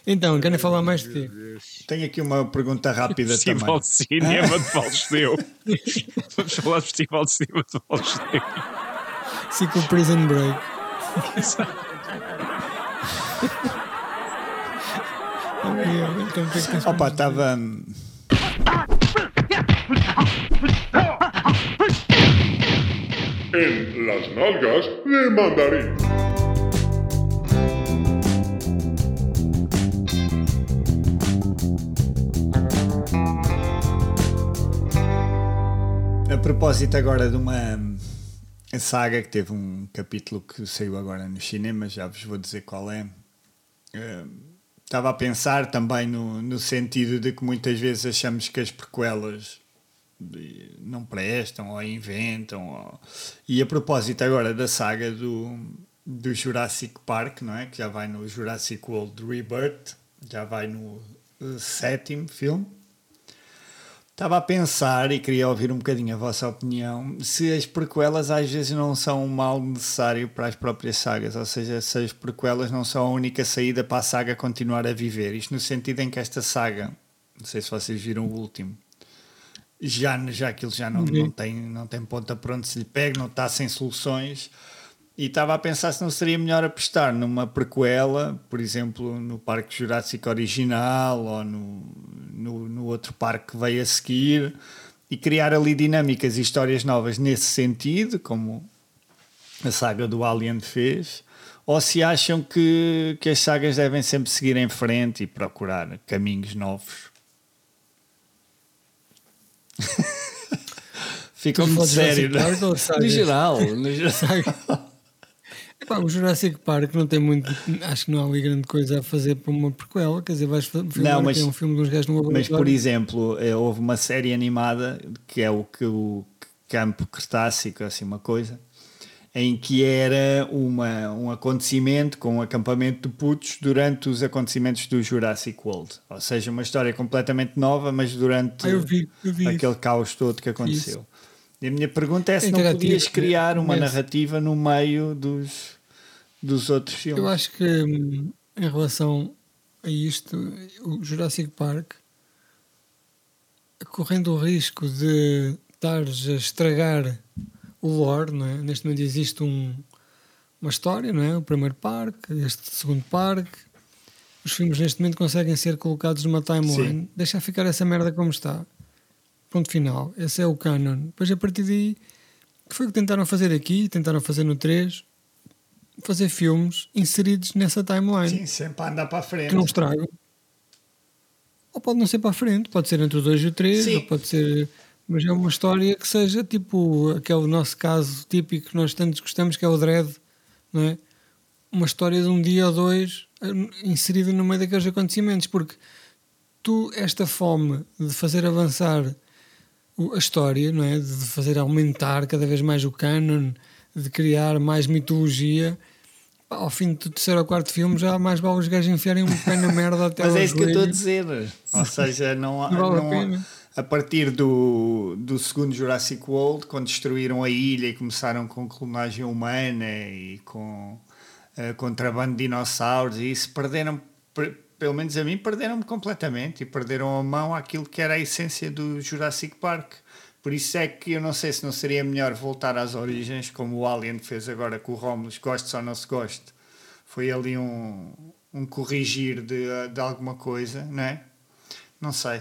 Então, querem falar mais de quê? Tenho aqui uma pergunta rápida também. Festival de Cinema de Valesteu. Vamos falar do Festival de Cinema de Valesteu. Ciclo Prison Break. Opa, estava... En las nalgas de mandarín. A propósito agora de uma saga que teve um capítulo que saiu agora nos cinemas, já vos vou dizer qual é. Estava a pensar também no sentido de que muitas vezes achamos que as prequelas não prestam ou inventam. E a propósito agora da saga do Jurassic Park, não é? Que já vai no Jurassic World Rebirth, já vai no 7º filme. Estava a pensar e queria ouvir um bocadinho a vossa opinião se as prequelas às vezes não são um mal necessário para as próprias sagas, ou seja, se as prequelas não são a única saída para a saga continuar a viver. Isto no sentido em que esta saga, não sei se vocês viram o último, já aquilo já não tem ponta para onde se lhe pegue, não está sem soluções. E estava a pensar se não seria melhor apostar numa prequela, por exemplo, no Parque Jurássico original ou no outro parque que veio a seguir, e criar ali dinâmicas e histórias novas nesse sentido, como a saga do Alien fez, ou se acham que as sagas devem sempre seguir em frente e procurar caminhos novos. Ficou muito sério, não é? No geral. Epá, o Jurassic Park não tem muito, acho que não há ali grande coisa a fazer para uma prequela, quer dizer, vais filmar não, mas, um filme de uns gajos no laboratório. Mas, por exemplo, houve uma série animada que é o Campo Cretácico, assim uma coisa, em que era um acontecimento com um acampamento de putos durante os acontecimentos do Jurassic World. Ou seja, uma história completamente nova, mas durante eu vi aquele caos todo que aconteceu. Isso. E a minha pergunta é se não podias criar uma narrativa no meio dos outros filmes. Eu acho que em relação a isto, o Jurassic Park, correndo o risco de estares a estragar o lore, não é? Neste momento existe uma história, não é? O primeiro parque, este segundo parque. Os filmes neste momento conseguem ser colocados numa timeline. Deixa ficar essa merda como está. Ponto final. Esse é o canon. Depois, a partir daí, que foi o que tentaram fazer aqui, tentaram fazer no 3, fazer filmes inseridos nessa timeline. Sim, sempre a andar para a frente. Que não estragam. Ou pode não ser para a frente, pode ser entre o 2 e o 3, ou pode ser... Mas é uma história que seja tipo aquele nosso caso típico que nós tantos gostamos, que é o Dredd, não é? Uma história de um dia ou dois inserida no meio daqueles acontecimentos, porque esta fome de fazer avançar a história, não é? De fazer aumentar cada vez mais o canon, de criar mais mitologia, ao fim do terceiro ou quarto filme já mais vale os gajos enfiarem um pé na merda até mas ao é isso joelho. Que eu estou a dizer. Ou seja, não a partir do segundo Jurassic World, quando destruíram a ilha e começaram com clonagem humana e com contrabando de dinossauros, e isso perderam, pelo menos a mim, perderam-me completamente e perderam a mão àquilo que era a essência do Jurassic Park. Por isso é que eu não sei se não seria melhor voltar às origens, como o Alien fez agora com o Romulus, goste ou não se goste. Foi ali um corrigir de alguma coisa, não é? Não sei.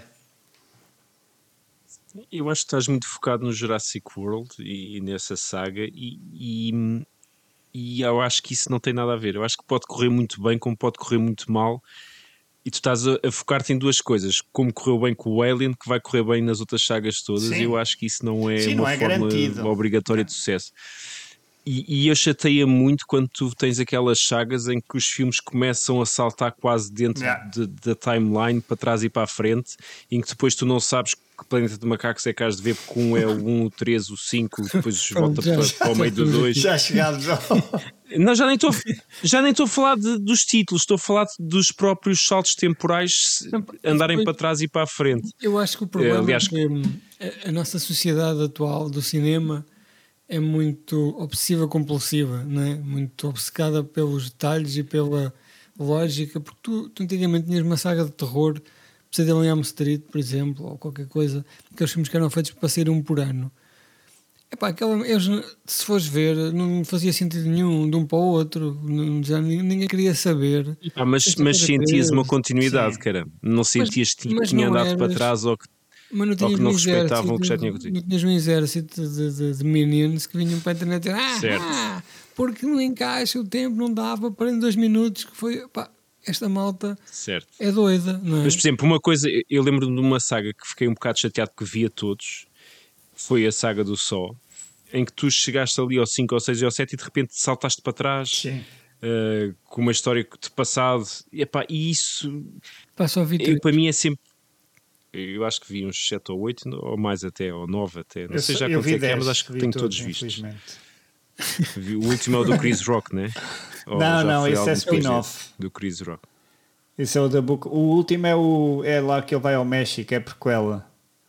Eu acho que estás muito focado no Jurassic World e nessa saga e eu acho que isso não tem nada a ver. Eu acho que pode correr muito bem como pode correr muito mal, e tu estás a focar-te em duas coisas, como correu bem com o Alien, que vai correr bem nas outras sagas todas. E eu acho que isso não é uma fórmula obrigatória de sucesso. E eu chateia muito quando tu tens aquelas sagas em que os filmes começam a saltar quase dentro da timeline, para trás e para a frente, em que depois tu não sabes que Planeta de Macacos é que has de ver, porque um é o 1, o 3, o 5, depois volta para o meio do 2. Já chegámos ao... Não, já nem estou a falar dos títulos, estou a falar dos próprios saltos temporais andarem para trás e para a frente. Eu acho que o problema é que a nossa sociedade atual do cinema é muito obsessiva compulsiva, não é? Muito obcecada pelos detalhes e pela lógica, porque tu antigamente tinhas uma saga de terror, Pesadelo em Elm Street, por exemplo, ou qualquer coisa, aqueles filmes que eram feitos para sair um por ano. Epá, se fores ver, não fazia sentido nenhum de um para o outro, ninguém queria saber. Mas sentias uma continuidade, cara. Não sentias que tinha não andado para trás ou que não tinhas não um respeitavam o que já tinha acontecido. Não tinhas um exército de minions que vinham para a internet e dizer porque não encaixa o tempo, não dava para em 2 minutos, que foi, pá, esta malta é doida, não é? Mas, por exemplo, uma coisa, eu lembro-me de uma saga que fiquei um bocado chateado que via todos, foi a saga do Saw, em que tu chegaste ali ao 5, ao 6 e ao 7 e de repente saltaste para trás com uma história de passado, e isso para mim é sempre. Eu acho que vi uns 7 ou 8 ou mais até, ou 9 até, não sei já quantos é que é, mas acho que tenho todos vistos. O último é o do Chris Rock, né? Não, esse é spin-off do Chris Rock. Esse é o da book. O último é lá que ele vai ao México, é prequela.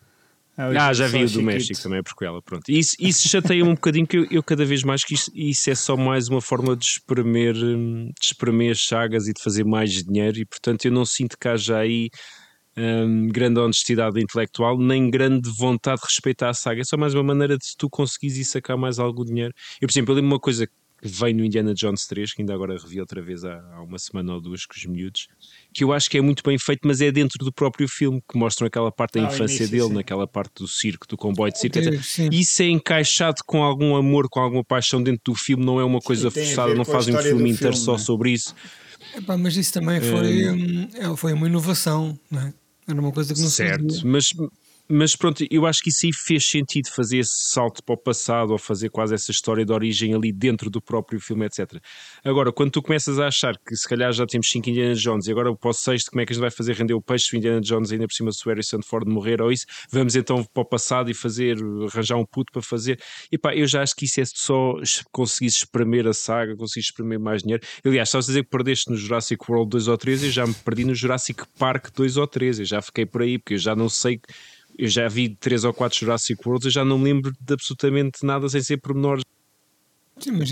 Já vi o do México também, é prequela, pronto. Isso chateia-me um bocadinho, que eu cada vez mais que isso é só mais uma forma de espremer as sagas e de fazer mais dinheiro, e portanto eu não sinto que haja aí grande honestidade intelectual, nem grande vontade de respeitar a saga. É só mais uma maneira de tu conseguires ir sacar mais algum dinheiro. Eu, por exemplo, eu lembro uma coisa que veio no Indiana Jones 3, que ainda agora revi outra vez há uma semana ou duas com os miúdos, que eu acho que é muito bem feito, mas é dentro do próprio filme, que mostram aquela parte da infância dele, naquela parte do circo, do comboio de circo, etc. Isso é encaixado com algum amor, com alguma paixão dentro do filme, não é uma coisa forçada, não fazem um filme inteiro só sobre isso. Mas isso também foi uma inovação, não é? Era uma coisa que não se fazia. Mas pronto, eu acho que isso aí fez sentido, fazer esse salto para o passado, ou fazer quase essa história de origem ali dentro do próprio filme, etc. Agora, quando tu começas a achar que se calhar já temos 5 Indiana Jones e agora para o 6º, como é que a gente vai fazer render o peixe se o Indiana Jones ainda por cima se o Harrison Ford morrer ou isso, vamos então para o passado e arranjar um puto para fazer. E pá, eu já acho que isso é só conseguir espremer a saga, conseguir espremer mais dinheiro. Aliás, estavas a dizer que perdeste no Jurassic World 2 ou 3, eu já me perdi no Jurassic Park 2 ou 3, eu já fiquei por aí, porque eu já não sei. Eu já vi 3 ou 4 Jurassic Worlds, eu já não me lembro de absolutamente nada sem ser pormenores. Sim, mas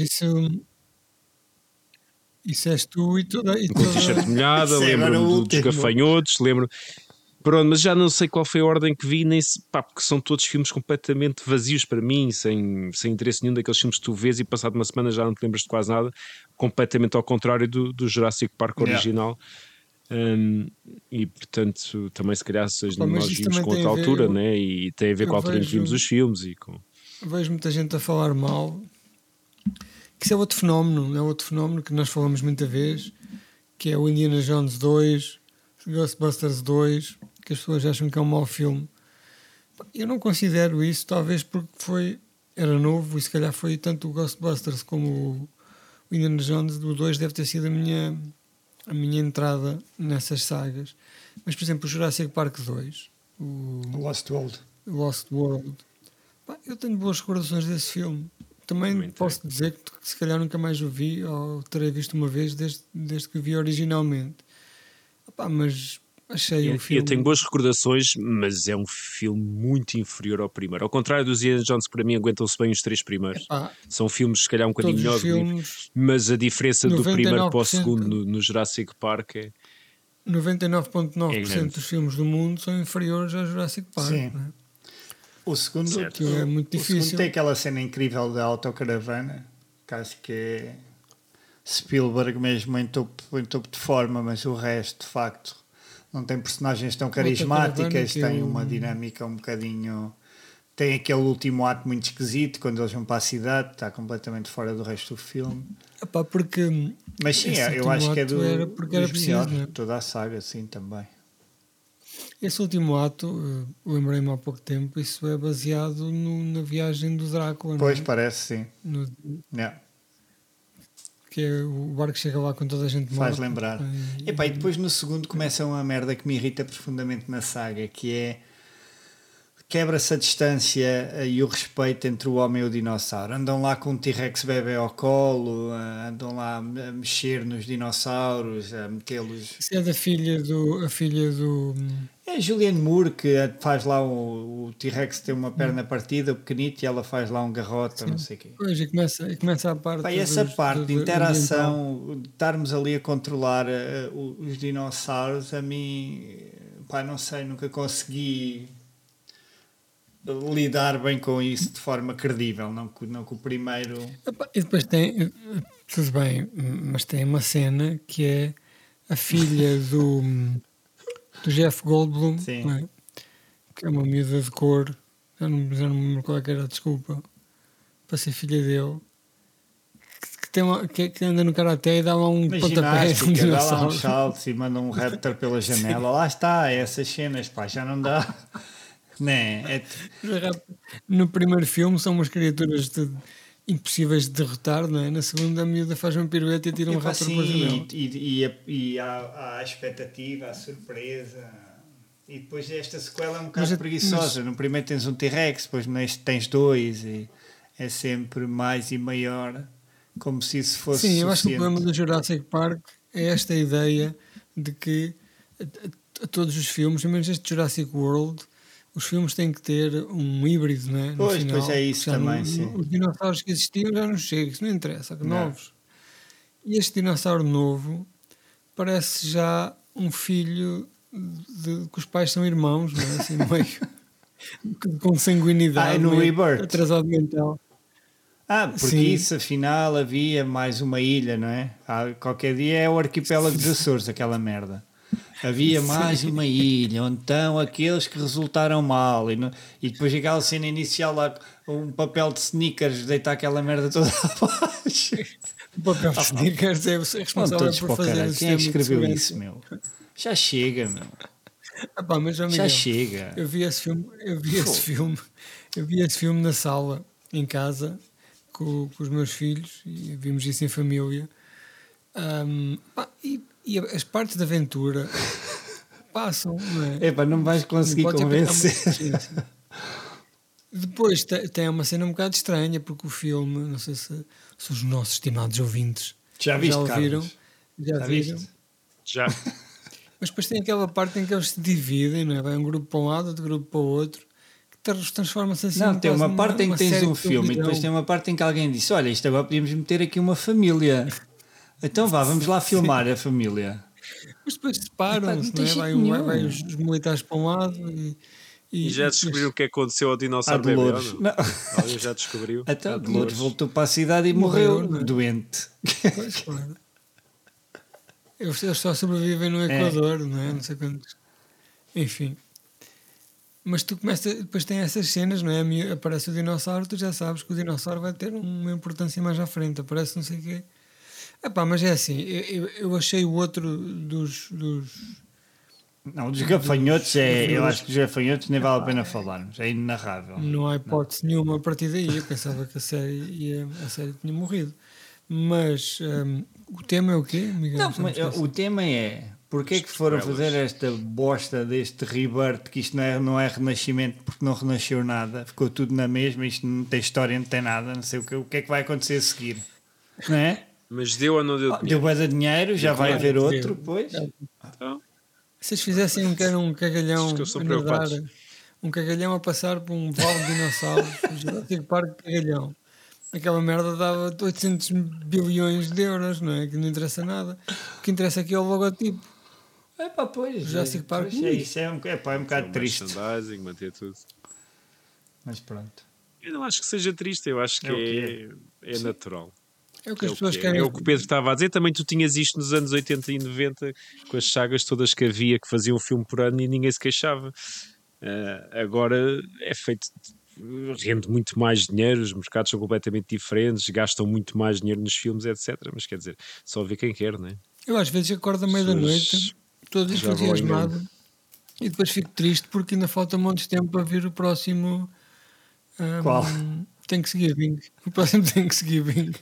isso és tu e toda. Com a t-shirt molhada, lembro-me dos gafanhotos, Pronto, mas já não sei qual foi a ordem que vi, porque são todos filmes completamente vazios para mim, sem interesse nenhum, daqueles filmes que tu vês e passado uma semana já não te lembras de quase nada, completamente ao contrário do Jurassic Park original. E portanto também se calhar nós vimos com outra altura, né? E tem a ver com a altura em que vimos os filmes vejo muita gente a falar mal, que isso é outro fenómeno que nós falamos muita vez, que é o Indiana Jones 2, Ghostbusters 2, que as pessoas acham que é um mau filme. Eu não considero isso, talvez porque era novo e se calhar foi tanto o Ghostbusters como o Indiana Jones. O 2 deve ter sido a minha entrada nessas sagas. Mas, por exemplo, o Jurassic Park 2, o Lost World, eu tenho boas recordações desse filme. Também posso dizer que se calhar nunca mais o vi, ou terei visto uma vez desde que o vi originalmente. Mas achei o filme... Eu tenho boas recordações, mas é um filme muito inferior ao primeiro. Ao contrário dos Indiana Jones, para mim aguentam-se bem os 3 primeiros. São filmes se calhar um bocadinho melhores, mas a diferença do primeiro para o segundo no Jurassic Park é... 99,9% dos filmes do mundo são inferiores ao Jurassic Park. Sim. Não é? O segundo é muito difícil. O segundo tem aquela cena incrível da autocaravana, que acho que é Spielberg mesmo em topo de forma, mas o resto, de facto, não tem personagens tão carismáticas, tem uma dinâmica um bocadinho... Tem aquele último ato muito esquisito, quando eles vão para a cidade, está completamente fora do resto do filme. Mas sim, eu acho que é dos melhores de toda a saga, sim, também. Esse último ato, lembrei-me há pouco tempo, isso é baseado na viagem do Drácula. Pois, não é? Parece, sim. Que é o barco que chega lá com toda a gente morta. Faz lembrar. E depois no segundo começa uma merda que me irrita profundamente na saga, que é quebra-se a distância e o respeito entre o homem e o dinossauro. Andam lá com um T-Rex bebê ao colo, andam lá a mexer nos dinossauros, a metê-los. Isso é da filha do. A filha do. É a Julianne Moore que faz lá o T-Rex tem uma perna partida, o pequenito, e ela faz lá um garrote, não sei o quê. Pois, e começa a parte. Pá, essa parte de interação, de estarmos ali a controlar os dinossauros, a mim, pá, não sei, nunca consegui lidar bem com isso de forma credível, não com o primeiro. E depois tem, tudo bem, mas tem uma cena que é a filha do Jeff Goldblum, não é? Que é uma miúda de cor, já não me lembro qual é que era a desculpa, para ser filha dele, que anda no karaté e dá lá um pontapé, dá lá um salto e manda um raptor pela janela. Lá está, essas cenas, pá, já não dá. Né? No primeiro filme são umas criaturas impossíveis de derrotar, não é? Na segunda a miúda faz uma pirueta e tira um raptor para a janela. E há a expectativa, a surpresa. E depois esta sequela é um bocado preguiçosa. No primeiro tens um T-Rex, depois neste tens dois e é sempre mais e maior, como se isso fosse suficiente. Eu acho que o suficiente. problema do Jurassic Park é esta ideia de que a todos os filmes, pelo menos este Jurassic World, os filmes têm que ter um híbrido, não é? No final, pois é isso também, sim. Os dinossauros que existiam já não chegam, isso não interessa, novos. E este dinossauro novo parece já um filho que os pais são irmãos, não é? Assim, meio com sanguinidade, no Rebirth. Atrasado mental. Porque sim. isso afinal havia mais uma ilha, não é? Qualquer dia é o arquipélago dos Açores, aquela merda. Havia mais uma ilha, onde estão aqueles que resultaram mal. E depois aquela cena inicial lá, um papel de sneakers, deitar aquela merda toda abaixo. O papel de sneakers é responsável por fazer quem é que escreveu isso, meu? Já chega, meu. Mas, Miguel, já chega. Eu vi esse filme na sala, em casa, com os meus filhos, e vimos isso em família. E as partes da aventura passam, não é? Não vais conseguir convencer. Depois tem uma cena um bocado estranha, porque o filme, não sei se os nossos estimados ouvintes já ouviram. Já viram? Já. Mas depois tem aquela parte em que eles se dividem, não é? Vai um grupo para um lado, outro grupo para o outro, que transforma-se assim. Não, tem uma parte em que tens um filme e depois tem uma parte em que alguém disse: olha, isto agora podíamos meter aqui uma família. Então vamos lá filmar a família. Mas depois separam-se, não é? Vai os militares para um lado e já descobriu o que aconteceu ao dinossauro bebê? Alguém já descobriu? Até Dolores voltou para a cidade e morreu doente. Pois, claro. Eles só sobrevivem no Equador, não é? Não sei quantos. Enfim. Mas tu depois tem essas cenas, não é? Aparece o dinossauro, tu já sabes que o dinossauro vai ter uma importância mais à frente. Aparece não sei o quê. Mas é assim, eu achei o outro dos não, dos gafanhotos eu acho que os gafanhotos nem vale a pena falarmos, é inenarrável. Não há hipótese nenhuma a partir daí. Eu pensava que a série tinha morrido. Mas o tema é o quê, Miguel? Não, mas o tema é porque é que foram fazer esta bosta deste rebirth, que isto não é renascimento, porque não renasceu nada, ficou tudo na mesma, isto não tem história, não tem nada, não sei o que é que vai acontecer a seguir, não é? Mas deu ou não deu dinheiro? Deu bué de dinheiro, já vai haver outro, pois. Então, se eles fizessem um cagalhão a nadar, um cagalhão a passar por um vale de dinossauros, o Jurassic Park cagalhão, aquela merda dava 800 bilhões de euros, não é? Que não interessa nada. O que interessa aqui é o logotipo. Pois. Jurassic Park. Isso é um bocado triste. Merchandising, manter tudo. Mas pronto. Eu não acho que seja triste, eu acho que é natural. É o que as pessoas querem. É o que o Pedro estava a dizer. Também tu tinhas isto nos anos 80 e 90, com as sagas todas que havia, que faziam um filme por ano e ninguém se queixava. Agora é feito, rende muito mais dinheiro, os mercados são completamente diferentes, gastam muito mais dinheiro nos filmes, etc. Mas quer dizer, só vê quem quer, não é? Eu às vezes acordo à meia-da-noite, todo entusiasmado, e depois fico triste porque ainda falta um monte de tempo para vir o próximo. Qual? Thanksgiving. O próximo Thanksgiving.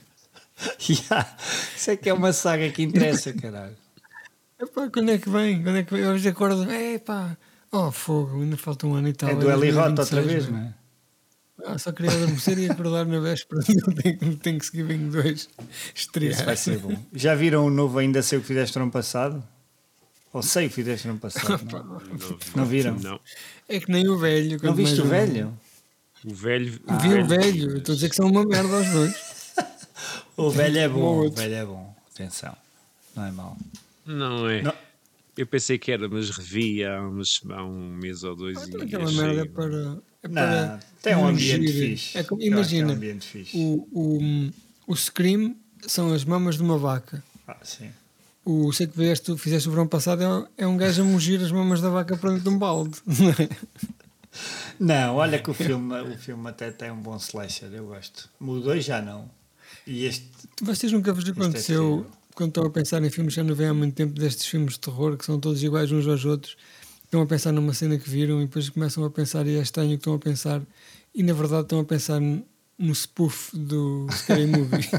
Isso é que é uma saga que interessa, caralho. Quando é que vem? Eu hoje acordo, Oh, fogo, ainda falta um ano e tal. É do Eli Roth outra 2026, vez, não é? não é? Só queria adormecer e acordar na véspera do Thanksgiving 2 estrear. Isso vai ser bom. Já viram o novo Ainda Sei O Que Fizeste no Ano Passado? Ou Sei O Que Fizeste no Ano Passado? Não viram? Não. É que nem o velho. Não quanto viste mais o velho? O velho. Vi o velho. Estou a dizer que são uma merda aos dois. O velho é bom. O outro. velho é bom. Atenção. Não é mau. Não é. Não. Eu pensei que era, mas revi há um mês ou dois e Aquela achei... merda é para. Não, tem um ambiente mugir. fixe. É como, Eu acho que é um imagina, ambiente fixe. o Scream são as mamas de uma vaca. Sim. O Sei Que Fizeste o verão passado é um gajo a mugir as mamas da vaca para dentro de um balde. Não, olha que o filme até tem um bom slasher, eu gosto. O 2 já não. E este. Vocês nunca vos aconteceu, quando estão a pensar em filmes, já não vem há muito tempo destes filmes de terror que são todos iguais uns aos outros, estão a pensar numa cena que viram e depois começam a pensar e é estranho o que estão a pensar e na verdade estão a pensar no spoof do Scary Movie.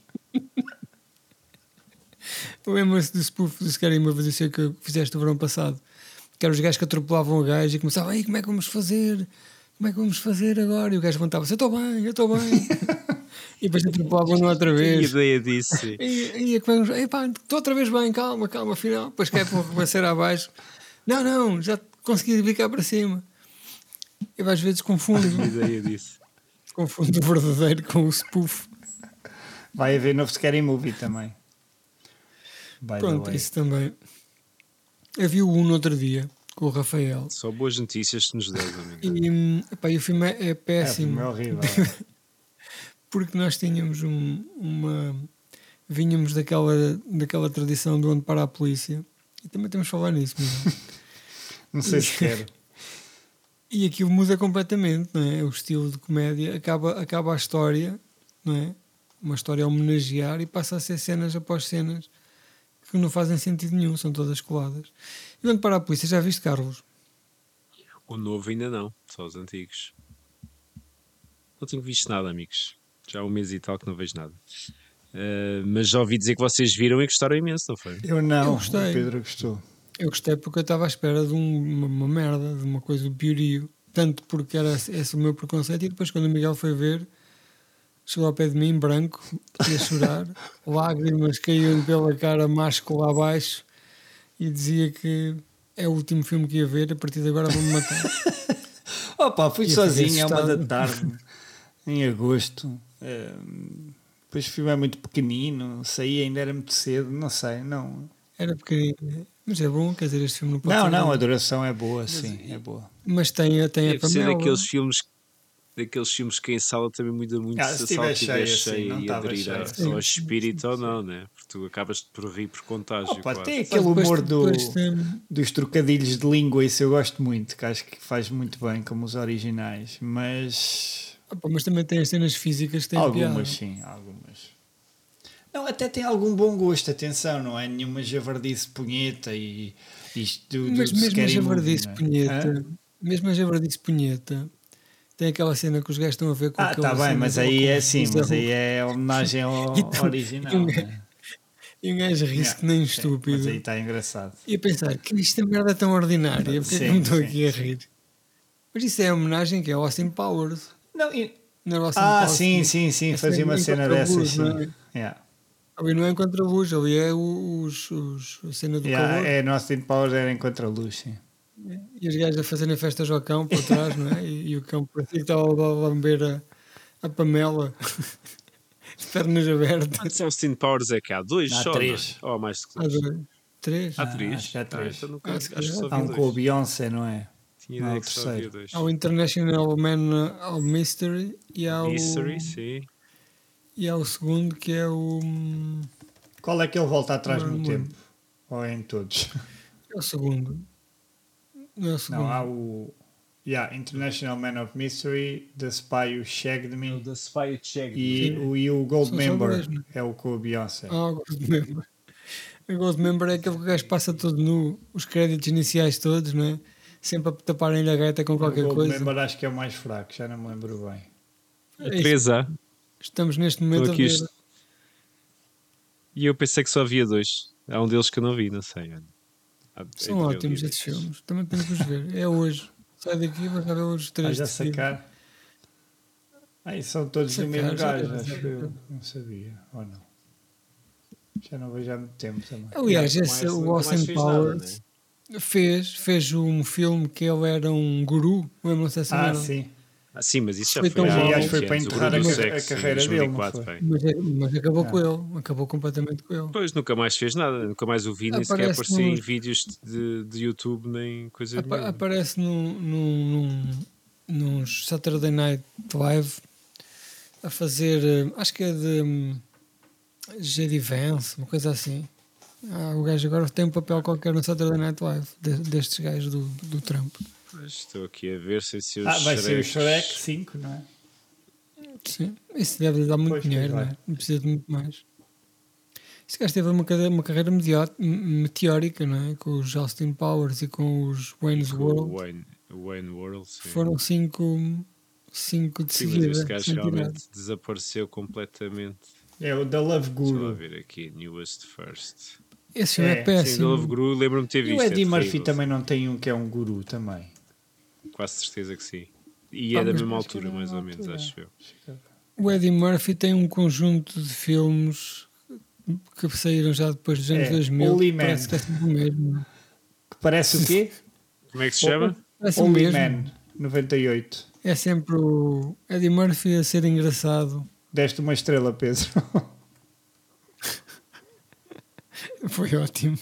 Lembra-se do spoof do Scary Movie, eu sei que fizeste o verão passado, que eram os gajos que atropelavam o gajo e começavam, ei, como é que vamos fazer? Como é que vamos fazer agora? E o gajo levantava-se, eu estou bem. E depois atropelavam-no outra vez. Que ideia disso. Estou outra vez bem, calma, afinal. Depois cai para uma cera abaixo. Não, já consegui vir cá para cima. Eu às vezes confundo. Que ideia disso. Confundo o verdadeiro com o spoof. Vai haver novo Scary Movie também. Pronto, isso também. Eu vi o 1 no outro dia com o Rafael. Só boas notícias que nos dás, amigo. E o filme é péssimo. É horrível. Porque nós tínhamos vínhamos daquela tradição do Onde Para a Polícia. E também temos de falar nisso mesmo. Não sei se quero. E aquilo muda completamente, não é? O estilo de comédia acaba a história, não é? Uma história a homenagear e passa a ser cenas após cenas que não fazem sentido nenhum, são todas coladas. E Onde Para a Polícia, já viste, Carlos? O novo ainda não, só os antigos. Não tenho visto nada, amigos. Já há um mês e tal que não vejo nada. Mas já ouvi dizer que vocês viram e gostaram imenso, não foi? Eu não, Eu gostei. o Pedro gostou. Eu gostei porque eu estava à espera de uma merda, de uma coisa do piorio. Tanto porque era esse o meu preconceito, e depois quando o Miguel foi ver, chegou ao pé de mim, branco, ia chorar, lágrimas caíam pela cara, máscula abaixo, e dizia que é o último filme que ia ver, a partir de agora vão-me matar. Opa, fui sozinho à 1 da tarde, em agosto. Depois o filme é muito pequenino, saí, ainda era muito cedo, não sei, não. Era pequenino, mas é bom, quer dizer, este filme não pode ser Não, bom. a duração é boa, sim, é boa. Mas tem a Deve ser Pamela. daqueles filmes que em sala também muda muito Se se a sala estiver estiver cheia, cheia não e estava aderir cheia. ao espírito ou não, né? Porque tu acabas por rir por contágio. Opa, quase. tem aquele Depois- humor depois tem- dos trocadilhos de língua, isso eu gosto muito, que acho que faz muito bem, como os originais, mas Opa, mas também tem as cenas físicas que têm piada. algumas sim, algumas. Não, até tem algum bom gosto, atenção, não é nenhuma javardice punheta e isto do Mas mesmo a Scary javardice Movie, não é? punheta, mesmo a javardice punheta, tem aquela cena que os gajos estão a ver com aquela Tá bem, cena mas do aí é óculos assim, de mas visão. aí é homenagem ao Então, original, e um não é? E um gajo ri-se que nem Mas estúpido. aí está engraçado. E a pensar que isto é merda tão ordinária, porque é que eu me estou aqui a rir? Mas isso é homenagem que é Austin Powers. Não, Não era Austin Powers, sim, fazia uma cena dessas, sim. Não é? Yeah. Ali não é em contra-luz, ali é a cena do calor. É, no Austin Powers era em contra-luz, sim. E os gajos a fazerem festas ao cão por trás, não é? E o cão parecia que estava a lamber a Pamela, de pernas abertas. Quantos Austin Powers é que há? 2 Há só? 3. Ou mais que Há 2? 3. Há 3? acho que há 3. Então nunca, Acho que acho que só Há um vi com o 2. Beyoncé, não é? Tinha Não, ideia o que só havia terceiro. 2. Há o International Man of Mystery e há Mystery, sim. e há o segundo que é o. Qual é que ele volta atrás Não, no não. tempo? Ou é em todos? É o segundo. Não é o segundo. Não, há o International Man of Mystery, The Spy Who Shagged Me The Spy Check. e o Gold São só Member, dois, não é o com o Beyoncé. O Goldmember. O Goldmember é aquele que o gajo passa todo nu, os créditos iniciais todos, não é? Sempre a taparem-lhe a gaita com O qualquer Gold coisa. Member acho que é o mais fraco, já não me lembro bem. É isso. 3A. Estamos neste momento Estou aqui a ver. E eu pensei que só havia 2. Há um deles que eu não vi, não sei. Olha. São ótimos esses filmes. Também temos que os ver. É hoje. Sai daqui e vai ver os 3. Já sacar. São todos do mesmo gajo, acho que eu não sabia. Ou não? Já não vejo há muito tempo também. Aliás, o Austin Powers fez um filme que ele era um guru. Lembram-se dessa merda? Sim. Sim, mas isso já foi foi. Acho que foi para enterrar a carreira dele. Mas acabou com ele. Acabou completamente com ele. Pois, nunca mais fez nada. Nunca mais o vi, nem sequer apareceu em vídeos de YouTube, nem coisa nenhuma. Aparece nos Saturday Night Live a fazer, acho que é de J.D. Vance, uma coisa assim. O gajo agora tem um papel qualquer no Saturday Night Live destes gajos do Trump. Pois, estou aqui a ver se os vai ser o Shrek 5, não é? Sim, isso deve lhe dar muito dinheiro, não é? Não precisa de muito mais. Este gajo teve uma carreira meteórica, não é? Com os Austin Powers e com os Wayne's World. Wayne World, sim. Foram 5 de seguida. Mas esse gajo realmente desapareceu completamente. É o The Love Guru. Deixa lá ver aqui, Newest First. Esse filme é péssimo. Sim, The Love Guru, lembro-me de ter visto. E o Eddie Murphy também não tem um que é um guru também? Quase certeza que sim. E é da mesma altura, mais ou menos, acho eu. O Eddie Murphy tem um conjunto de filmes que saíram já depois dos anos 2000. Parece que é sempre o mesmo. Que parece o quê? Como é que se chama? Holy Man, 98. É sempre o Eddie Murphy a ser engraçado. Deste uma estrela, Pedro. Foi ótimo.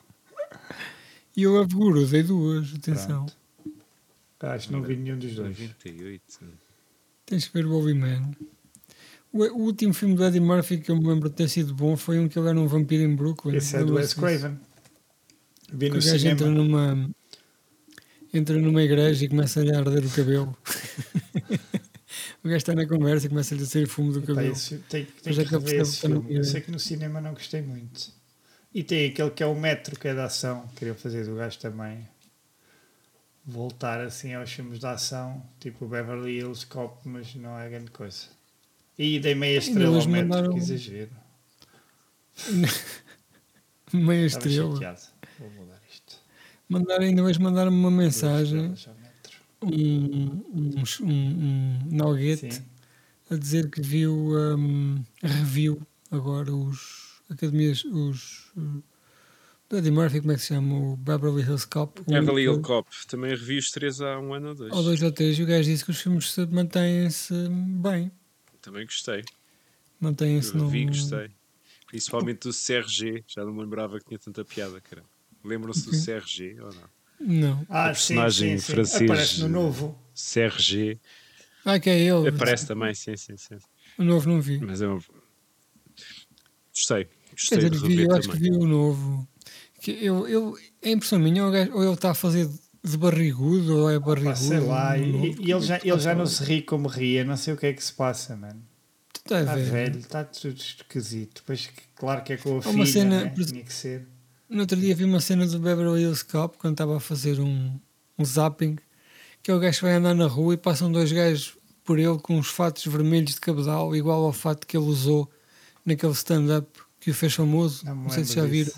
E o Love Guru dei 2, atenção. Acho que não vi nenhum dos dois. 98. Tens que ver o Holy Man. O último filme do Eddie Murphy que eu me lembro de ter sido bom foi um que ele era um vampiro em Brooklyn. Esse é do Wes Craven. Vi no cinema. Entra numa igreja e começa-lhe a arder o cabelo. O gajo está na conversa e começa-lhe a sair fumo do cabelo. Tem que rever esse filme. Eu sei que no cinema não gostei muito. E tem aquele que é o Metro, que é de ação. Queria fazer do gajo também. Voltar assim aos filmes de ação, tipo Beverly Hills Cop, mas não é grande coisa. E dei meia estrela ao Metro, que exagero. Meia estrela. Chateado. Vou mudar isto. Ainda vais mandar-me uma mensagem, um nugget, a dizer que viu review agora os academias, do Eddie Murphy, como é que se chama? O Beverly Hills Cop. Beverly Hills Cop. Também revi os 3 há 1 ano ou 2. Ou 2 ou 3. E o gajo disse que os filmes mantêm-se bem. Também gostei. Mantêm-se no... Gostei. Principalmente do CRG. Já não me lembrava que tinha tanta piada, cara. Lembram-se do CRG ou não? Não. O personagem francês. Aparece no novo. CRG. Que é ele. Aparece também, sim. O novo não vi. Mas eu gostei. Quer dizer, eu acho que vi o novo. É impressão minha, ou ele está a fazer de barrigudo, ou é barrigudo. Sei lá, e ele já não se ri como ria, não sei o que é que se passa, mano. Está velho, está tudo esquisito. Depois, claro que é com a filha, cena, né? Tinha que ser. No outro dia vi uma cena do Beverly Hills Cop, quando estava a fazer um zapping, que é o gajo que vai andar na rua e passam 2 gajos por ele com uns fatos vermelhos de cabedal, igual ao fato que ele usou naquele stand-up que o fez famoso. Não sei se já viram.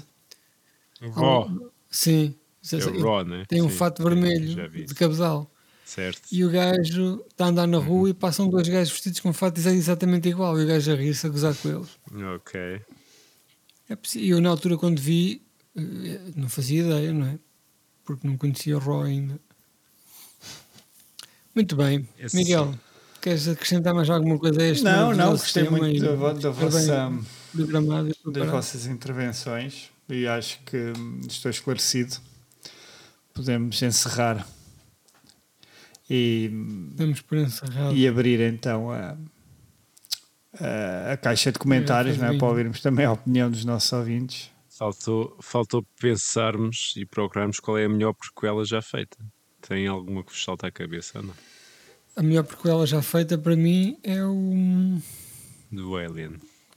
Sim. Raw, né? Tem um fato vermelho de cabedal. Certo. E o gajo está a andar na rua e passam 2 gajos vestidos com fato exatamente igual. E o gajo a rir-se, a gozar com eles. Ok. E eu, na altura, quando vi, não fazia ideia, não é? Porque não conhecia o Raw ainda. Muito bem. Miguel, queres acrescentar mais alguma coisa a este? Não, gostei muito das vossas intervenções. E acho que estou esclarecido. Podemos encerrar e abrir então a caixa de comentários, não é? Para ouvirmos também a opinião dos nossos ouvintes. Faltou pensarmos e procurarmos qual é a melhor prequela já feita. Tem alguma que vos salta à cabeça ou não? A melhor prequela já feita para mim é o do Alien.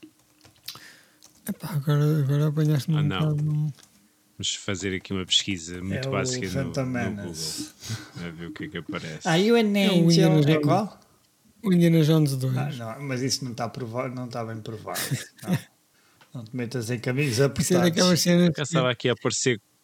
Epá, agora apanhaste-me um bocado. Vamos fazer aqui uma pesquisa muito básica no Google. A ver o que é que aparece. Are you an angel? É qual? O Indiana Jones 2. Não, mas isso não está provado, não está bem provado. Não te metas em caminhos apertados. Estava aqui a aparecer.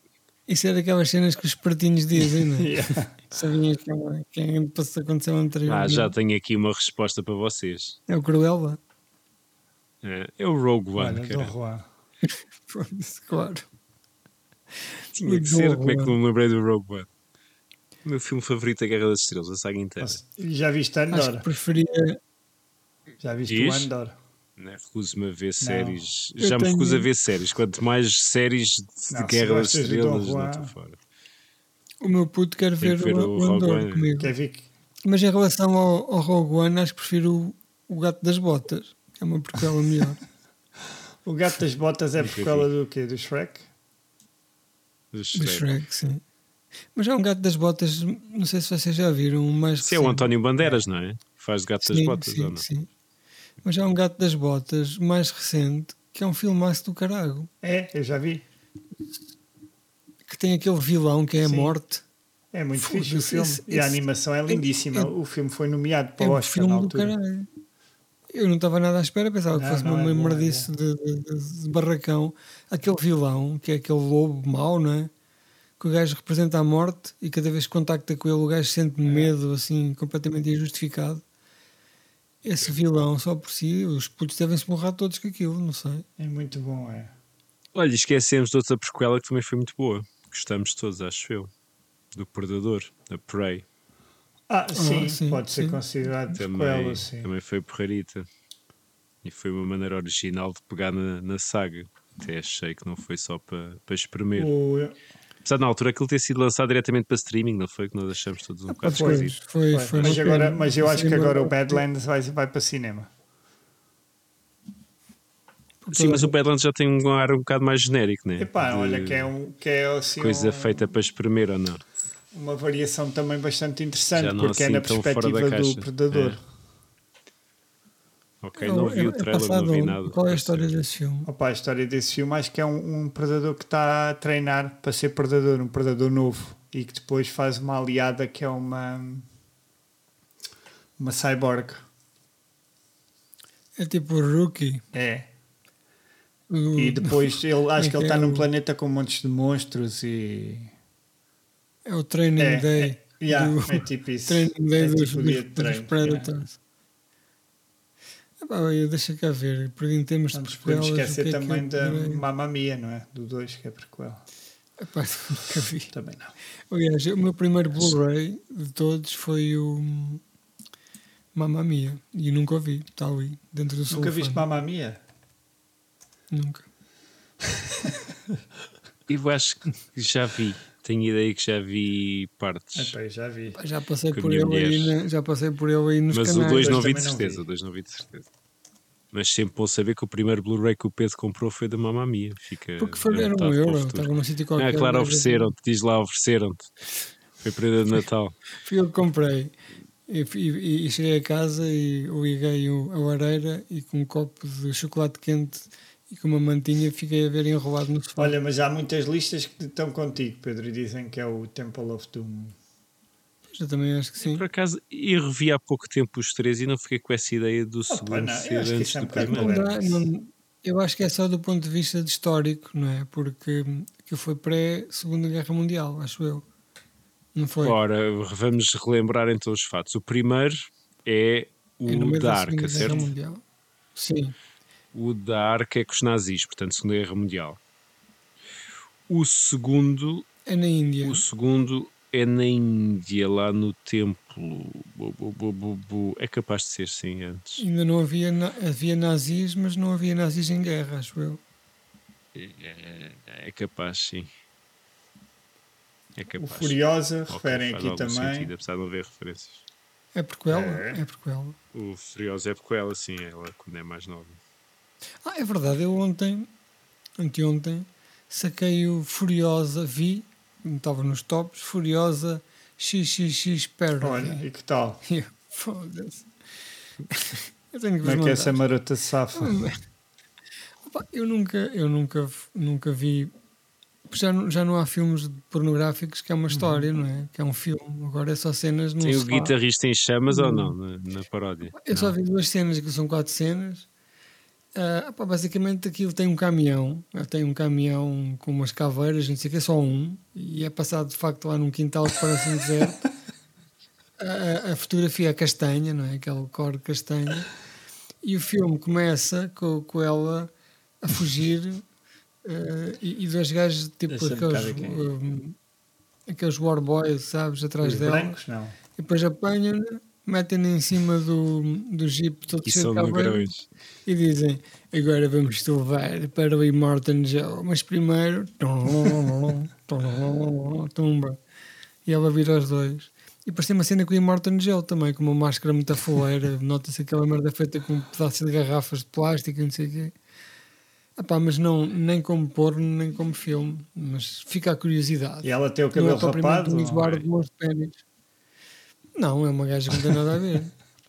Isso é daquelas cenas que os espertinhos dizem, não é? Sabiam que aconteceu anteriormente. Já tenho aqui uma resposta para vocês. É o Cruella? É o Rogue One, Olha, cara. do Juan. Claro. Tinha que ser. Como é que me lembrei do Rogue One? O meu filme favorito é a Guerra das Estrelas, a saga inteira. Já viste Acho Andor? que preferia... Já viste o Andor? Não, recuso-me a ver séries. Eu Já me tenho- recuso a ver séries. Quanto mais séries de Não, se Guerra das gostas de Estrelas, Dom não Juan- estou fora. O meu puto quer Tenho ver que ver o o Rogue Andor One. comigo. Quer ver que... Mas em relação ao Rogue One, acho que prefiro o Gato das Botas, que é uma prequela melhor. O Gato das Botas é Nunca por causa do quê? Do Shrek? Do Do Shrek. Shrek, sim. Mas há um Gato das Botas, não sei se vocês já viram, um mais Isso é o recente. António Bandeiras, não é? Faz de Gato das Sim, Botas, sim, ou não? sim. Mas há um Gato das Botas mais recente, que é um filmaço do carago, É, eu já vi. que tem aquele vilão que é a Sim. morte. É muito Foda-se, fixe o filme. esse- E a esse- animação é lindíssima. é- O filme foi nomeado para É o um Oscar na filme do altura. caralho. Eu não estava nada à espera, pensava que Não, fosse não, uma é bom, é memordice de barracão. Aquele vilão, que é aquele lobo mau, não é? Que o gajo representa a morte e cada vez que contacta com ele o gajo sente medo, assim, completamente injustificado. Esse vilão, só por si, os putos devem-se borrar todos com aquilo, não sei. É muito bom, é. Olha, esquecemos de outra prequela que também foi muito boa. Gostamos todos, acho eu. Do Predador, da Prey. Sim, sim, pode ser sim. considerado Também, prequela, sim. também foi porrarita. E foi uma maneira original de pegar na saga. Até achei que não foi só para espremer. Apesar de na altura aquilo ter sido lançado diretamente para streaming, não foi? Que nós achamos todos um bocado foi. esquisito. Foi Mas, uma agora, pena. mas eu acho que Sim, agora o mas- Badlands vai para cinema. Sim, mas o Badlands já tem um ar um bocado mais genérico, né? Epá, De olha que é assim coisa feita para espremer ou não? uma variação também bastante interessante, Já não porque é assim na tão fora da perspectiva do caixa. Predador. Ok, não vi o trailer, não vi nada. Qual é a história desse filme? Opa, a história desse filme acho que é um predador que está a treinar para ser predador, um predador novo, e que depois faz uma aliada que é uma cyborg. É tipo o Rookie. É. O- E depois acho que ele está é num o- planeta com montes de monstros e É o Training Day. é tipo isso. Training Day É dos, tipo o dia de dos treino, Predators. Epá, deixa cá ver, em termos de Não nos podemos prequelas, esquecer o que é também que eu da poderei- Mamma Mia, não é? Do 2, que é prequel. Epá, nunca vi. Também não. Aliás, o meu primeiro Blu-ray de todos foi o Mamma Mia. E nunca o vi, está ali, dentro do Nunca celofane. viste Mamma Mia? Nunca. Eu acho que já vi. Tenho ideia que já vi partes. Epá, eu já vi. Pá, já passei Com a por minha ele aí, mulher. já passei por ele aí nos Mas canais. o 2 não Dois vi de também não certeza. vi. O 2 não vi de certeza. Mas sempre bom saber que o primeiro Blu-ray que o Pedro comprou foi da Mamma Mia. Fica Porque foi, era anotado para o €1, futuro. estava num sítio qualquer. Claro, mas ofereceram-te. Diz lá, ofereceram-te. Foi prenda de Natal. Fui eu que comprei. E cheguei a casa e liguei a lareira e com um copo de chocolate quente e com uma mantinha fiquei a ver enrolado no sofá. Olha, mas há muitas listas que estão contigo, Pedro, e dizem que é o Temple of Doom. Pois eu também acho que sim. Por acaso, eu revi há pouco tempo os três e não fiquei com essa ideia do segundo não, eu ser acho que antes isso é um do bocado primeiro. moderno. Eu acho que é só do ponto de vista de histórico, não é? Porque aquilo foi pré-Segunda Guerra Mundial, acho eu. Não foi? Ora, vamos relembrar então os fatos. O primeiro é É no o meio da da Arca, Segunda Guerra certo? Mundial. Sim. O da Arca é com os nazis, portanto, Segunda Guerra Mundial. O segundo É na Índia. é na Índia, lá no templo. É capaz de ser, sim, antes. Ainda não havia, havia nazis, mas não havia nazis em guerra, acho eu. É capaz, sim. É O capaz. Furiosa, Ok, referem faz aqui algum também. sentido, apesar de não haver referências. É prequela? É. É prequela. O Furiosa é porque ela, sim, ela quando é mais nova. É verdade, eu anteontem, saquei o Furiosa, estava nos tops, Furiosa XXX Parody. Olha, e que tal? E eu, foda-se. Eu tenho que Como é vos que mandar. essa marota se safa? Opa, eu nunca vi. Já não há filmes pornográficos que é uma história, não é? Que é um filme. Agora é só cenas num Tem o sofá. guitarrista em chamas ou não, na paródia? Eu só Não. vi 2 cenas, que são 4 cenas. Basicamente aquilo tem um caminhão. Tem um caminhão com umas caveiras, não sei o que, é só um. E é passado de facto lá num quintal que parece um deserto. A fotografia é castanha, não é? Aquele cor castanha. E o filme começa com ela a fugir e dois gajos tipo aqueles war boys, sabes, atrás Os dela. brancos, não. E depois apanham-na, metem-na em cima do jeep todo E cheio são de caveiras e dizem: agora vamos te levar para o Immortan Joe, mas primeiro tumba. E ela vira os dois. E depois tem uma cena com o Immortan Joe também, com uma máscara muito afoleira. Nota-se aquela merda feita com um pedaço de garrafas de plástico e não sei o quê. Mas não, nem como porno, nem como filme. Mas fica a curiosidade. E ela tem o cabelo rapado? Não, é uma gaja que não tem nada a ver.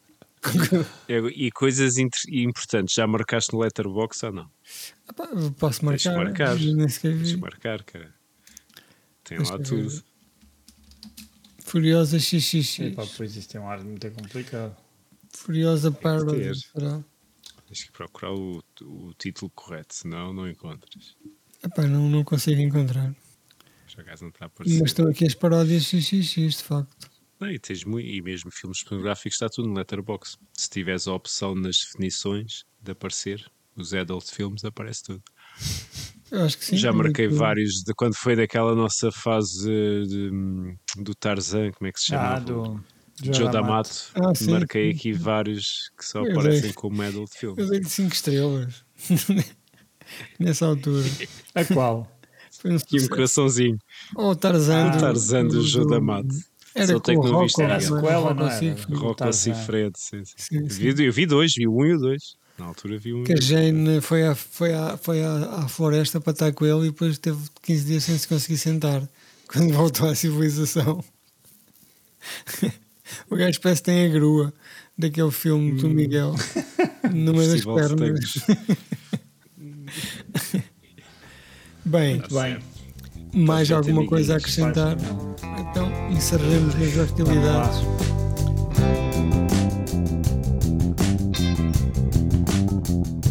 E coisas importantes, já marcaste no Letterboxd ou não? Posso marcar? Deixa marcar, cara. Tem lá tudo. Furiosa XXX. Pois isto é um ar muito complicado. Furiosa Parody. Tens que procurar o título correto, senão não encontras. Não consigo encontrar. Por acaso não está a aparecer. Mas estão aqui as paródias XXX, de facto. Não, e mesmo filmes pornográficos está tudo no Letterboxd. Se tiveres a opção nas definições de aparecer, os adult films, aparece tudo. Eu acho que sim. Já marquei vários de quando foi daquela nossa fase do Tarzan, como é que se chama? Do Joe D'Amato. Sim, marquei sim. Aqui vários que só aparecem como adult films. Eu dei-lhe 5 estrelas nessa altura. A qual? E um coraçãozinho. O Tarzan do Joe D'Amato. Era só com o Rocco, era a sequela, não era? Rocco Siffredi, sim. Eu vi dois, vi o 1 e o 2. Na altura vi um. Que a Jane foi à floresta para estar com ele e depois teve 15 dias sem se conseguir sentar quando voltou à civilização. O gajo parece que tem a grua daquele filme do Miguel no meio das pernas. Bem, mais alguma coisa a acrescentar? Então encerremos as hostilidades.